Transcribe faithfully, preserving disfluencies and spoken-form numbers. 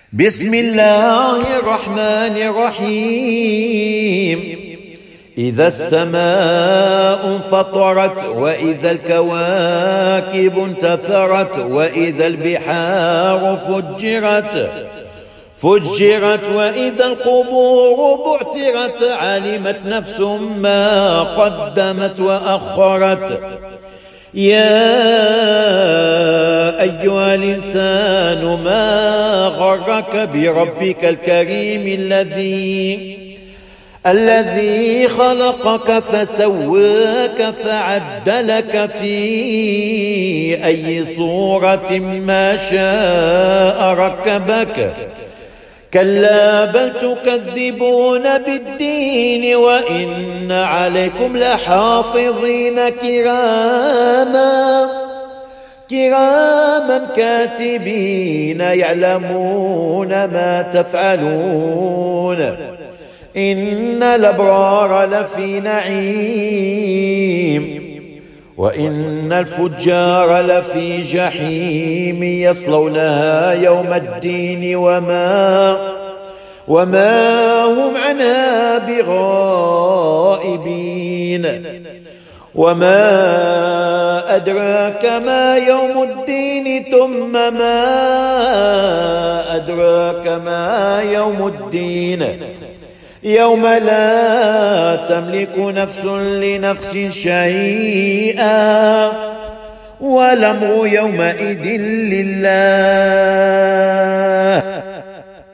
بسم الله الرحمن الرحيم. إذا السماء انفطرت وإذا الكواكب انتثرت وإذا البحار فجرت فجرت وإذا القبور بعثرت علمت نفس ما قدمت وأخرت. يا أيها الإنسان ما غرك بربك الكريم الذي الذي خلقك فسواك فعدلك في أي صورة ما شاء ركبك. كلا بل تكذبون بالدين وإن عليكم لحافظين كراما كراما كاتبين يعلمون ما تفعلون. إن الأبرار لفي نعيم وإن الفجار لفي جحيم يصلونها يوم الدين وما وما هم عنها بغائبين. وما أدراك ما يوم الدين ثم ما أدراك ما يوم الدين يوم لا تملك نفس لنفس شيئا والأمر يومئذ لله.